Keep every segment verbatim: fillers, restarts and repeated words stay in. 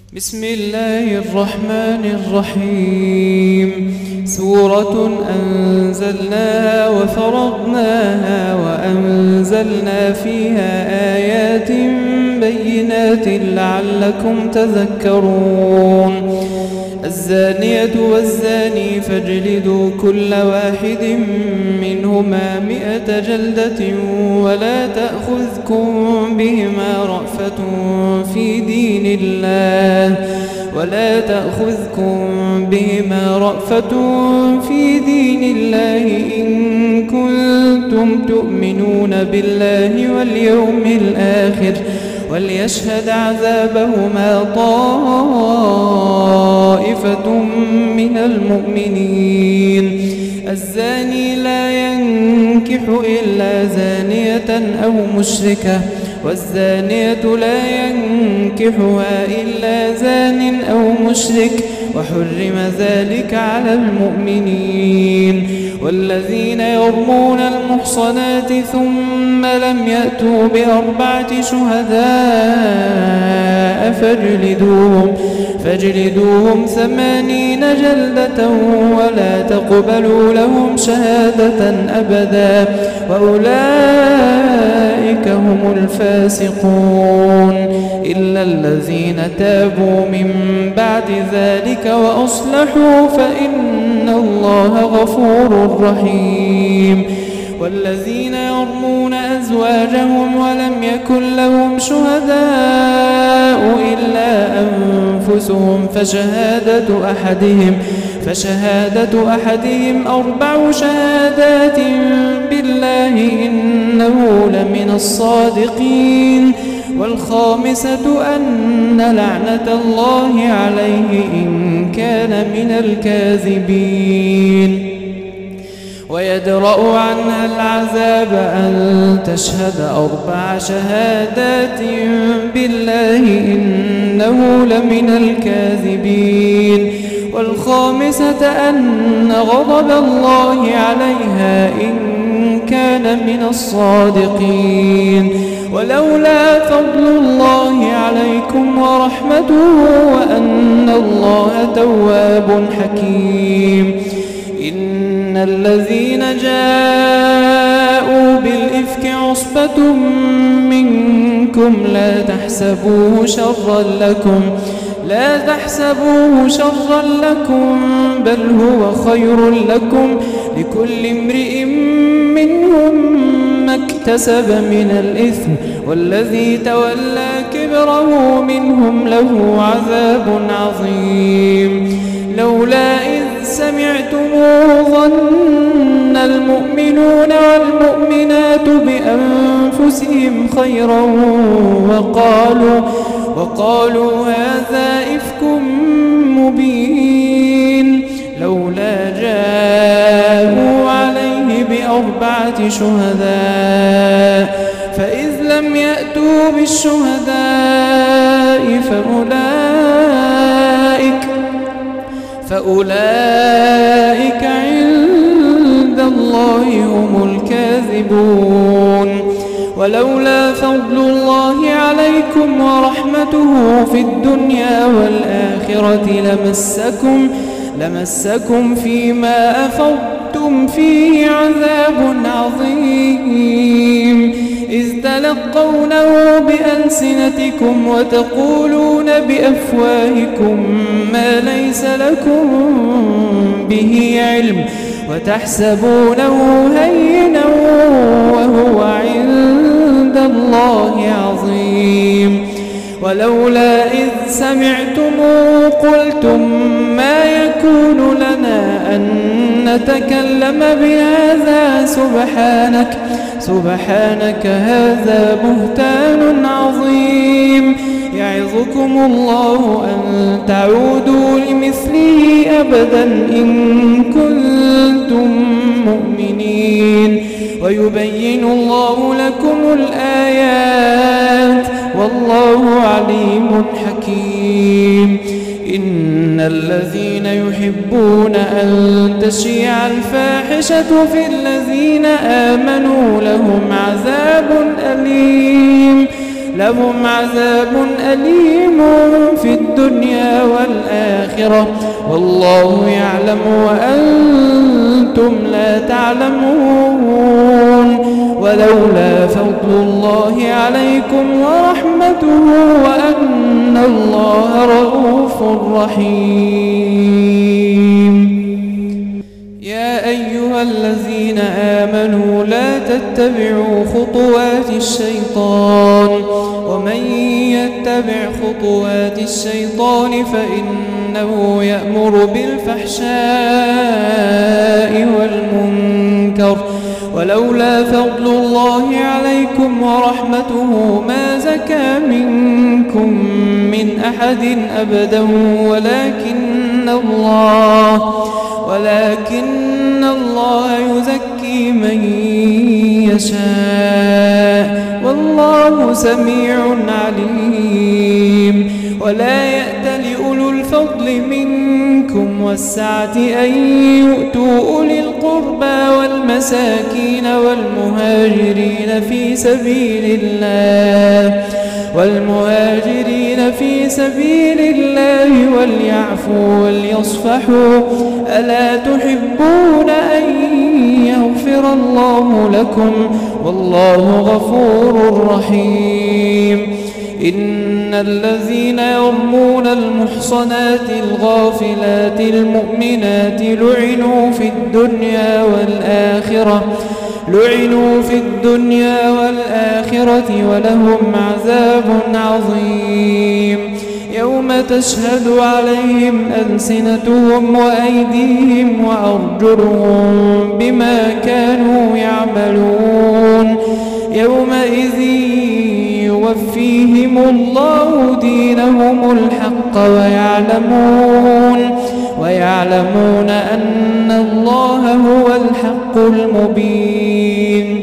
بسم الله الرحمن الرحيم. سورة أنزلناها وفرضناها وأنزلنا فيها آيات بينات لعلكم تذكرون. الزانية والزاني فاجلدوا كل واحد منهما مئة جلدة ولا تأخذكم بهما رأفة في دين الله ولا تأخذكم بهما رأفة في دين الله إن كنتم تؤمنون بالله واليوم الآخر وليشهد عذابهما طائفة من المؤمنين. الزاني لا ينكح إلا زانية أو مشركة والزانية لا ينكحها إلا زان أو مشرك وحرم ذلك على المؤمنين. والذين يرمون المحصنات ثم لم يأتوا بأربعة شهداء فاجلدوهم فاجلدوهم ثمانين جلدة ولا تقبلوا لهم شهادة أبدا وأولئك هم الفاسقون إلا الذين تابوا من بعد ذلك وأصلحوا فإن الله غفور رحيم. والذين يرمون أزواجهم ولم يكن لهم شهداء إلا أنفسهم فشهادة أحدهم فشهادة أحدهم أربع شهادات بالله إنه لمن الصادقين. والخامسة أن لعنة الله عليه إن كان من الكاذبين. ويدرأ عنها العذاب أن تشهد أربع شهادات بالله إنه لمن الكاذبين. والخامسة أن غضب الله عليها إن كان من الصادقين. ولولا فضل الله عليكم ورحمته وأن الله تواب حكيم. إن الذين جاءوا بالإفك عصبة منكم لا تحسبوه شرا لكم لا تحسبوه شرا لكم بل هو خير لكم لكل امرئ منهم ما اكتسب من الإثم والذي تولى كبره منهم له عذاب عظيم. لولا إذ سمعتموه ظن المؤمنون والمؤمنات بأنفسهم خيرا وقالوا وقالوا هذا إفك مبين. لولا جاءوا عليه بأربعة شهداء فإذ لم يأتوا بالشهداء فأولئك فأولئك عند الله هم الكاذبون. ولولا فضل الله عليكم ورحمته في الدنيا والآخرة لمسكم لمسكم فيما أفضتم فيه عذاب عظيم إذ تلقونه بألسنتكم وتقولون بأفواهكم ما ليس لكم به علم وتحسبونه هينا وهو عند الله عظيم. ولولا إذ سمعتموه قلتم ما يكون لنا أن نتكلم بهذا سبحانك سبحانك هذا بهتان عظيم. يعظكم الله أن تعودوا لمثله أبدا إن كنتم مؤمنين ويبين الله لكم الآيات والله عليم حكيم. إن الذين يحبون أن تشيع الفاحشة في الذين آمنوا لهم عذاب أليم لهم عذاب أليم في الدنيا الدنيا والآخرة والله يعلم وأنتم لا تعلمون. ولولا فضل الله عليكم ورحمته وأن الله رؤوف رحيم. يا أيها الذين آمنوا لا تتبعوا خطوات الشيطان ومن يتبع خطوات الشيطان فإنه يأمر بالفحشاء والمنكر ولولا فضل الله عليكم ورحمته ما زكى منكم من أحد أبدا ولكن الله ولكن الله يزكي من يشاء والله سميع عليم. ولا يأت لأولو الفضل منكم والسعة أن يؤتوا أولي القربى والمساكين والمهاجرين في سبيل الله والمهاجرين في سبيل الله وليعفوا وليصفحوا ألا تحبون أن يغفر الله لكم والله غفور رحيم. إن الذين يرمون المحصنات الغافلات المؤمنات لعنوا في الدنيا والآخرة لعنوا في الدنيا والآخرة ولهم عذاب عظيم. يوم تشهد عليهم ألسنتهم وأيديهم وأرجلهم بما كانوا يعملون يومئذ يوفيهم الله دينهم الحق ويعلمون ويعلمون أن الله هو الحق المبين.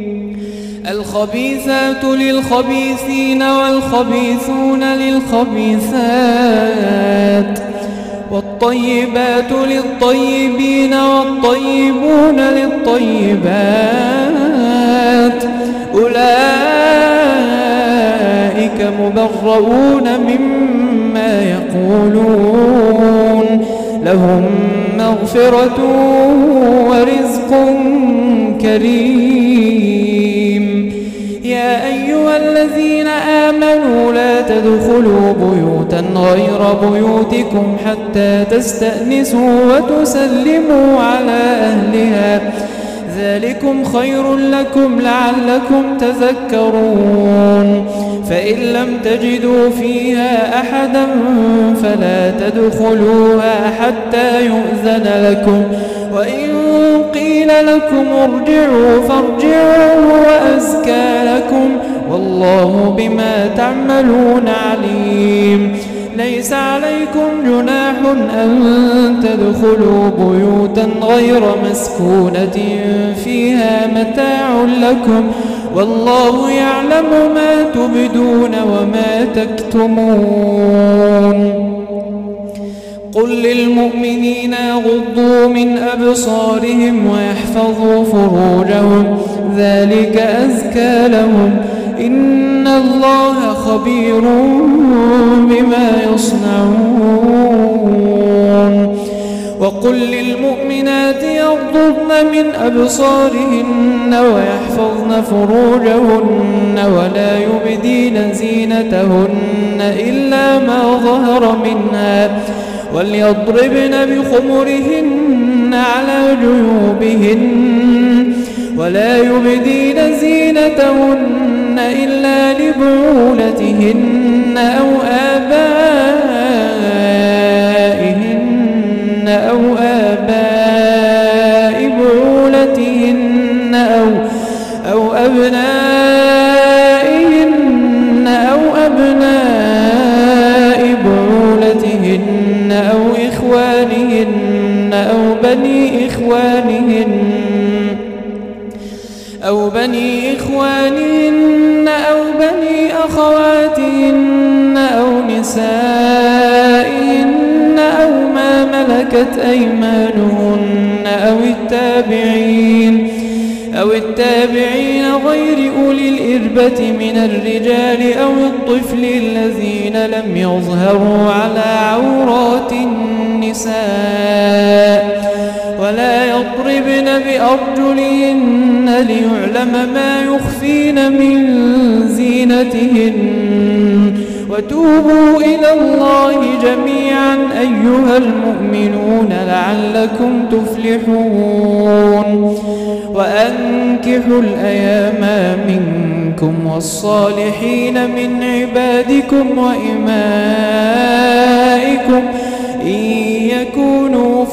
الخبيثات للخبيثين والخبيثون للخبيثات والطيبات للطيبين والطيبون للطيبات أولئك مبرؤون مما يقولون لهم مغفرة ورزق كريم. يا أيها الذين آمنوا لا تدخلوا بيوتا غير بيوتكم حتى تستأنسوا وتسلموا على أهلها ذلكم خير لكم لعلكم تذكرون. فإن لم تجدوا فيها أحدا فلا تدخلوها حتى يؤذن لكم وإن قيل لكم ارجعوا فارجعوا وأزكى لكم والله بما تعملون عليم. ليس عليكم جناح أن تدخلوا بيوتا غير مسكونة فيها متاع لكم والله يعلم ما تبدون وما تكتمون. قل للمؤمنين يغضوا من أبصارهم ويحفظوا فروجهم ذلك أزكى لهم إن الله خبير بما يصنعون. وقل للمؤمنات يغضضن من أبصارهن ويحفظن فروجهن ولا يبدين زينتهن إلا ما ظهر منها وليضربن بخمرهن على جيوبهن ولا يبدين زينتهن إلا لبعولتهن أو آبائهن أو آباء بعولتهن أو أو أبنائهن أو أبناء بعولتهن أو إخوانهن أو بني إخوانهن أو بني إخوانهن أو بني أخواتهن أو نسائهن أو ما ملكت أيمانهن أو التابعين أو التابعين غير أولي الإربة من الرجال أو الطفل الذين لم يظهروا على عورات النساء ولا يضربن بأرجلهن ليعلم ما يخفين من زينتهن وتوبوا إلى الله جميعا أيها المؤمنون لعلكم تفلحون وأنكحوا الأيام منكم والصالحين من عبادكم وإمائكم إن يكونوا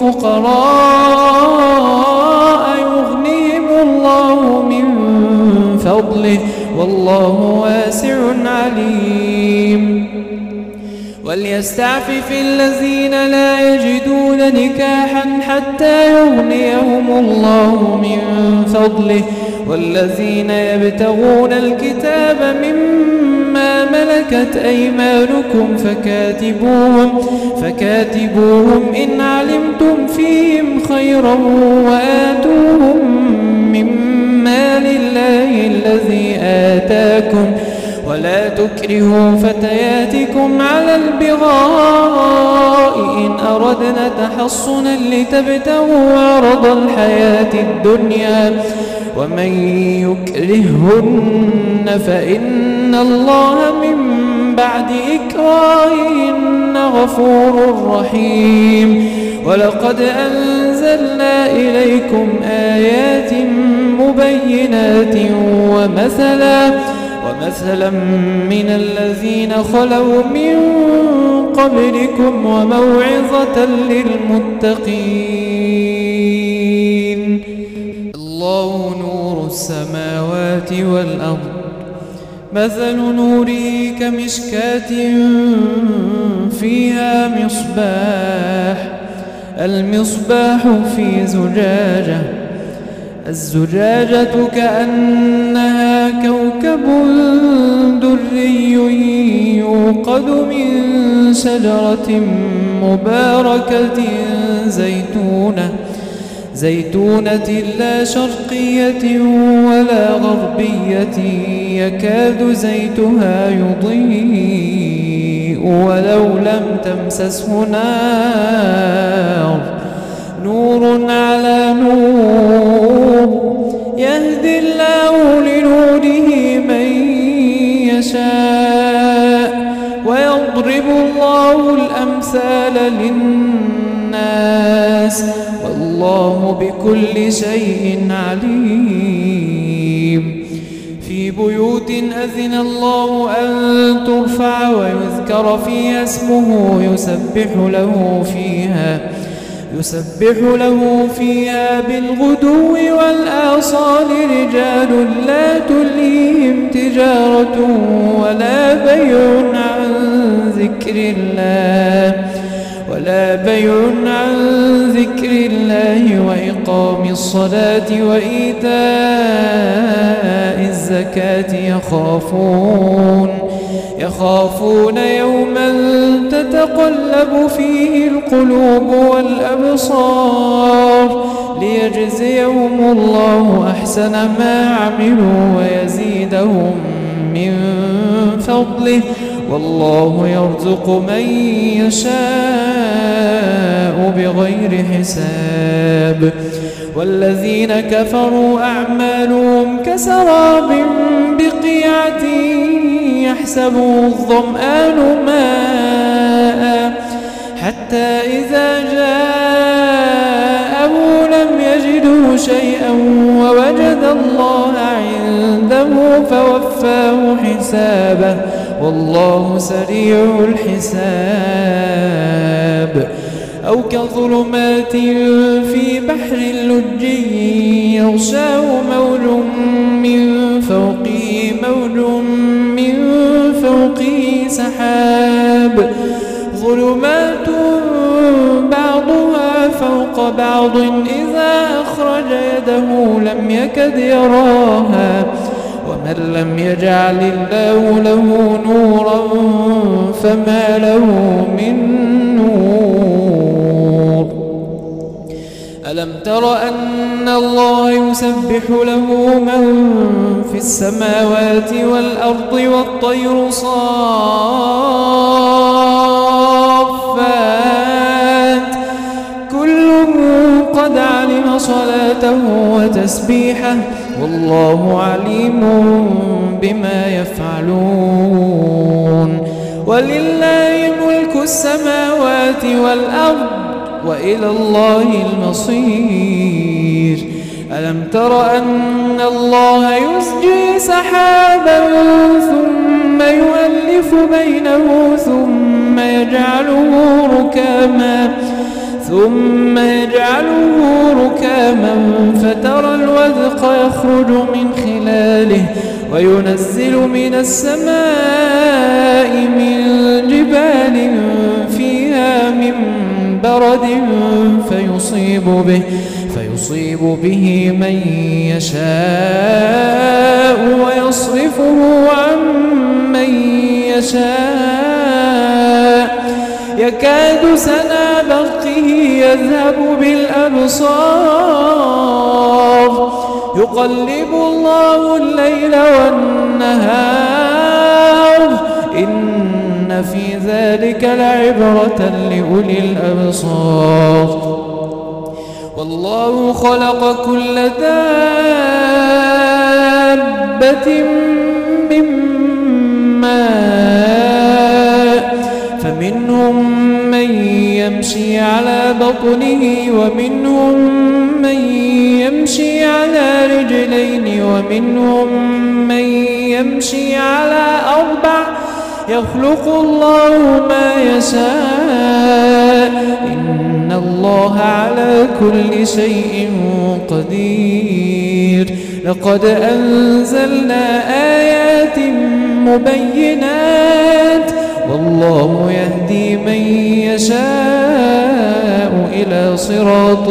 فقراء يغنيهم الله من فضله والله واسع عليم وليستعفف الذين لا يجدون نكاحا حتى يغنيهم الله من فضله والذين يبتغون الكتاب مما ملكت أيمانكم فكاتبوهم, فكاتبوهم إن علمتم فيهم خيرا وآتوهم مما لله الذي آتاكم ولا تكرهوا فتياتكم على البغاء إن أردنا تحصنا لتبتغوا عرض الحياة الدنيا ومن يكرههن فإن الله من بعد إكراههن غفور رحيم ولقد أنزلنا إليكم آيات مبينات ومثلا ومثلا من الذين خلوا من قبلكم وموعظة للمتقين الله نور السماوات والأرض مثل نوره كمشكاة فيها مصباح المصباح في زجاجة الزجاجة كأنها كوكب دري يوقد من شجرة مباركة زيتونة زيتونة لا شرقية ولا غربية يكاد زيتها يضيء ولو لم تمسسه نار نور على نور يهدي الله لنوره من يشاء ويضرب الله الأمثال للناس والله بكل شيء عليم في بيوت أذن الله أن ترفع ويذكر فيها اسمه يسبح له فيها يسبح له فيها بالغدو والآصال رجال لا تلهيهم تجارة ولا بيع عن ذكر الله ولا بيع عن ذكر الله وإقام الصلاة وإيتاء الزكاة يخافون يخافون يوما تتقلب فيه القلوب والأبصار ليجزيهم الله أحسن ما عملوا ويزيدهم من فضله والله يرزق من يشاء بغير حساب والذين كفروا أعمالهم كسراب بقيعة يحسبه الظمآن ماء حتى إذا جاءه لم يجده شيئا ووجد الله عنده فوفاه حسابه والله سريع الحساب أو كظلمات في بحر لجي يغشاه موج من فوقه موج من فوقه سحاب ظلمات بعضها فوق بعض إذا أخرج يده لم يكد يراها ومن لم يجعل الله له نورا فما له من نور ألم تر أن الله يسبح له من في السماوات والأرض والطير صافات كل قد علم صلاته وتسبيحه والله عليم بما يفعلون ولله ملك السماوات والأرض وإلى الله المصير ألم تر أن الله يسجي سحابا ثم يؤلف بينه ثم يجعله ركاما ثم يجعله ركاما فترى الودق يخرج من خلاله وينزل من السماء من جبال فيها من برد فيصيب به فيصيب به من يشاء ويصرفه عن من يشاء يكاد سنا برقه يذهب بالأبصار يقلب الله الليل والنهار إن في ذلك لعبرة لأولي الأبصار والله خلق كل دابة من ماء فمنهم من يمشي على بطنه ومنهم من يمشي على رجلين ومنهم من يمشي على أربع يخلق الله ما يشاء إن الله على كل شيء قدير لقد أنزلنا آيات مبينات والله يهدي من يشاء إلى صراط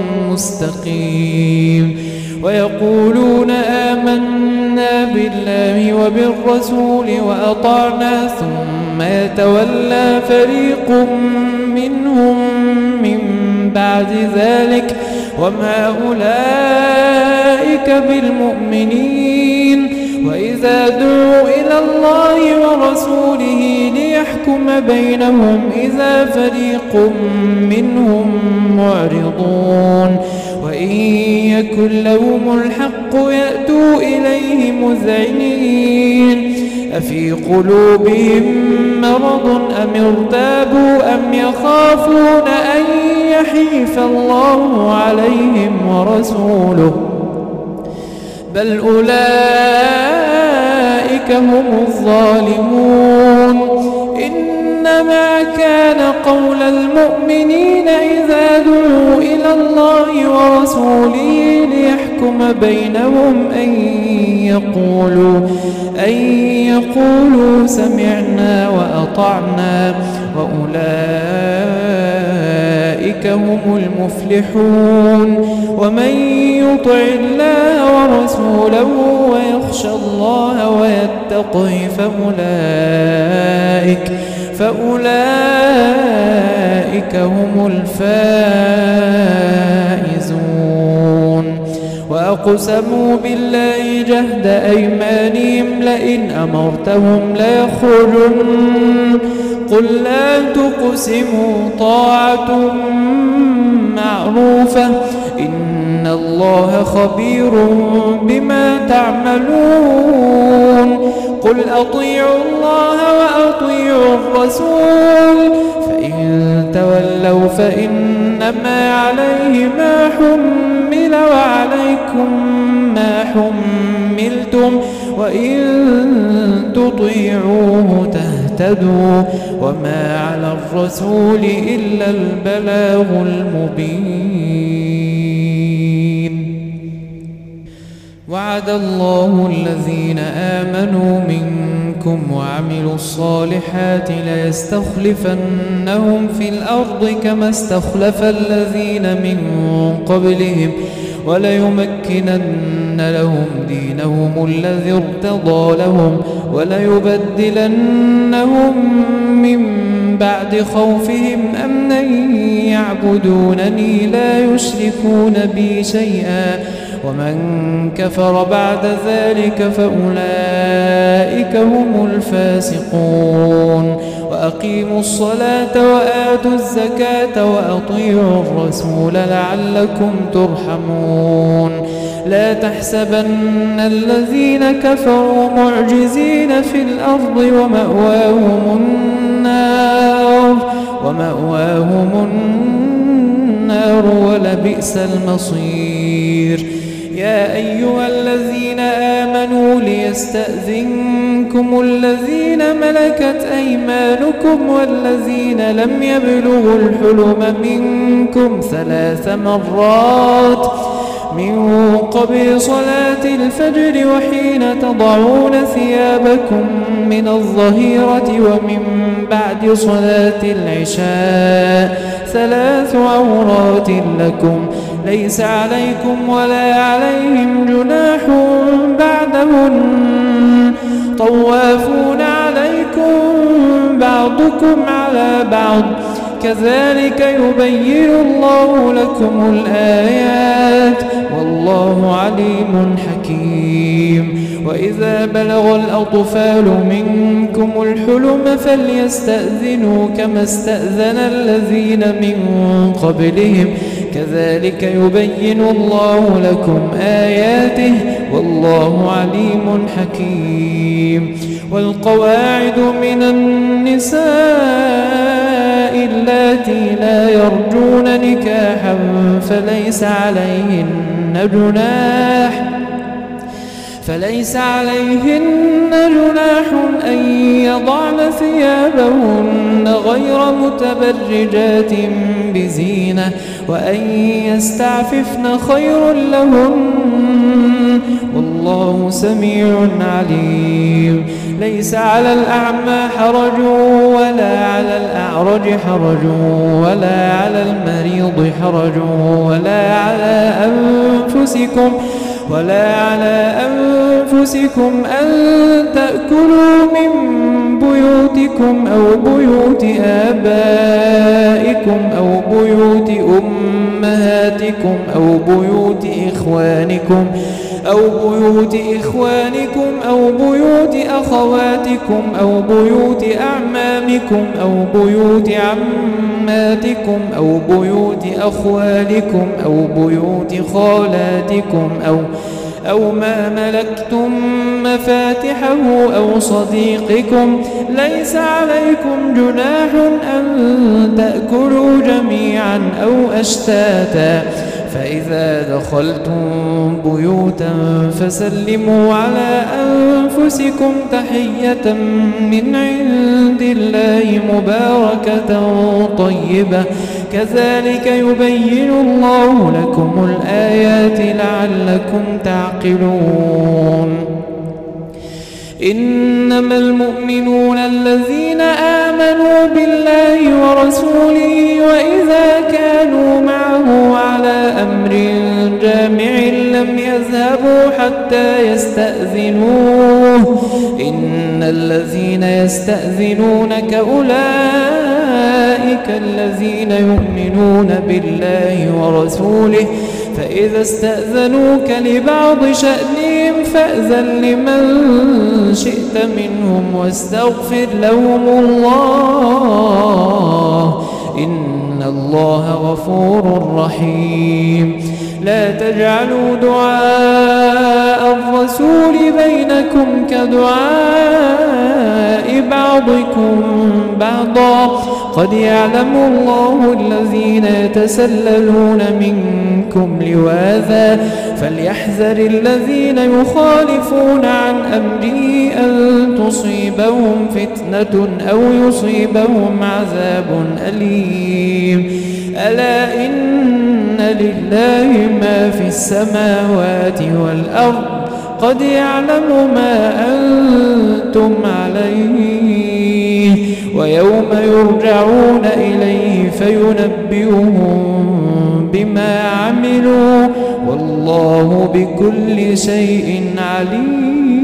مستقيم ويقولون آمنا بالله وبالرسول وأطعنا ثم يتولى فريق منهم من بعد ذلك وما أولئك بالمؤمنين وإذا دعوا إلى الله ورسوله ليحكم بينهم إذا فريق منهم معرضون وإن يكن لهم الحق يأتوا إليه مذعنين أفي قلوبهم مرض أم ارتابوا أم يخافون أن يحيف الله عليهم ورسوله بل أولئك هم الظالمون إنما كان قول المؤمنين إذا دعوا إلى الله ورسوله ليحكم بينهم أن يقولوا أن يقولوا سمعنا وأطعنا وأولئك هم المفلحون ومن يطع الله ورسوله ويخشى الله ويتقه فأولئك فأولئك هم الفائزون وأقسموا بالله جهد أيمانهم لئن أمرتهم ليخرجن قل لا تقسموا طاعة معروفة إن الله خبير بما تعملون قل أطيعوا الله وأطيعوا الرسول فإن تولوا فإنما عليه ما حمل وعليكم ما حملتم وإن تطيعوه تهتدوا وما على الرسول إلا البلاغ المبين وعد الله الذين آمنوا منكم وعملوا الصالحات ليستخلفنهم في الأرض كما استخلف الذين من قبلهم وليمكنن لهم دينهم الذي ارتضى لهم وليبدلنهم من بعد خوفهم أمنا يعبدونني لا يشركون بي شيئا ومن كفر بعد ذلك فأولئك هم الفاسقون وأقيموا الصلاة وآتوا الزكاة وأطيعوا الرسول لعلكم ترحمون لا تحسبن الذين كفروا معجزين في الأرض ومأواهم النار ومأواهم النار ولبئس المصير يا أيها الذين آمنوا ليستأذنكم الذين ملكت أيمانكم والذين لم يبلغوا الحلم منكم ثلاث مرات من قبل صلاة الفجر وحين تضعون ثيابكم من الظهيرة ومن بعد صلاة العشاء ثلاث عورات لكم ليس عليكم ولا عليهم جناح بعدهن طوافون عليكم بعضكم على بعض كذلك يبين الله لكم الآيات والله عليم حكيم وإذا بلغ الأطفال منكم الحلم فليستأذنوا كما استأذن الذين من قبلهم كذلك يبين الله لكم آياته والله عليم حكيم والقواعد من النساء اللاتي لا يرجون نكاحا فليس عليهن جناح فليس عليهن جناح أن يضعن ثيابهن غير متبرجات بزينة وأن يستعففن خير لهن والله سميع عليم ليس على الأعمى حرج ولا على الأعرج حرج ولا على المريض حرج ولا على أنفسكم ولا على أنفسكم أن تأكلوا من بيوتكم أو بيوت آبائكم أو بيوت أمهاتكم أو بيوت إخوانكم أو بيوت إخوانكم أو بيوت أخواتكم أو بيوت أعمامكم أو بيوت عماتكم أو بيوت أخوالكم أو بيوت خالاتكم أو أو ما ملكتم مفاتحه أو صديقكم ليس عليكم جناح أن تأكلوا جميعا أو أشتاتا فإذا دخلتم بيوتا فسلموا على أنفسكم تحية من عند الله مباركة طيبة كذلك يبين الله لكم الآيات لعلكم تعقلون إنما المؤمنون الذين آمنوا بالله ورسوله وإذا كانوا معه على أمر جامع لم يذهبوا حتى يستأذنوه إن الذين يستأذنونك أولئك الذين يؤمنون بالله ورسوله فإذا استأذنوك لبعض شأنهم فأذن لمن شئت منهم واستغفر لهم الله إن الله غفور رحيم لا تجعلوا دعاء الرسول بينكم كدعاء بعضكم بعضا قد يعلم الله الذين يتسللون منكم لواذا فليحذر الذين يخالفون عن أمره أن تصيبهم فتنة أو يصيبهم عذاب أليم ألا إن لله ما في السماوات والأرض قد يعلم ما أنتم عليه ويوم يرجعون إليه فينبئهم بما عملوا والله بكل شيء عليم.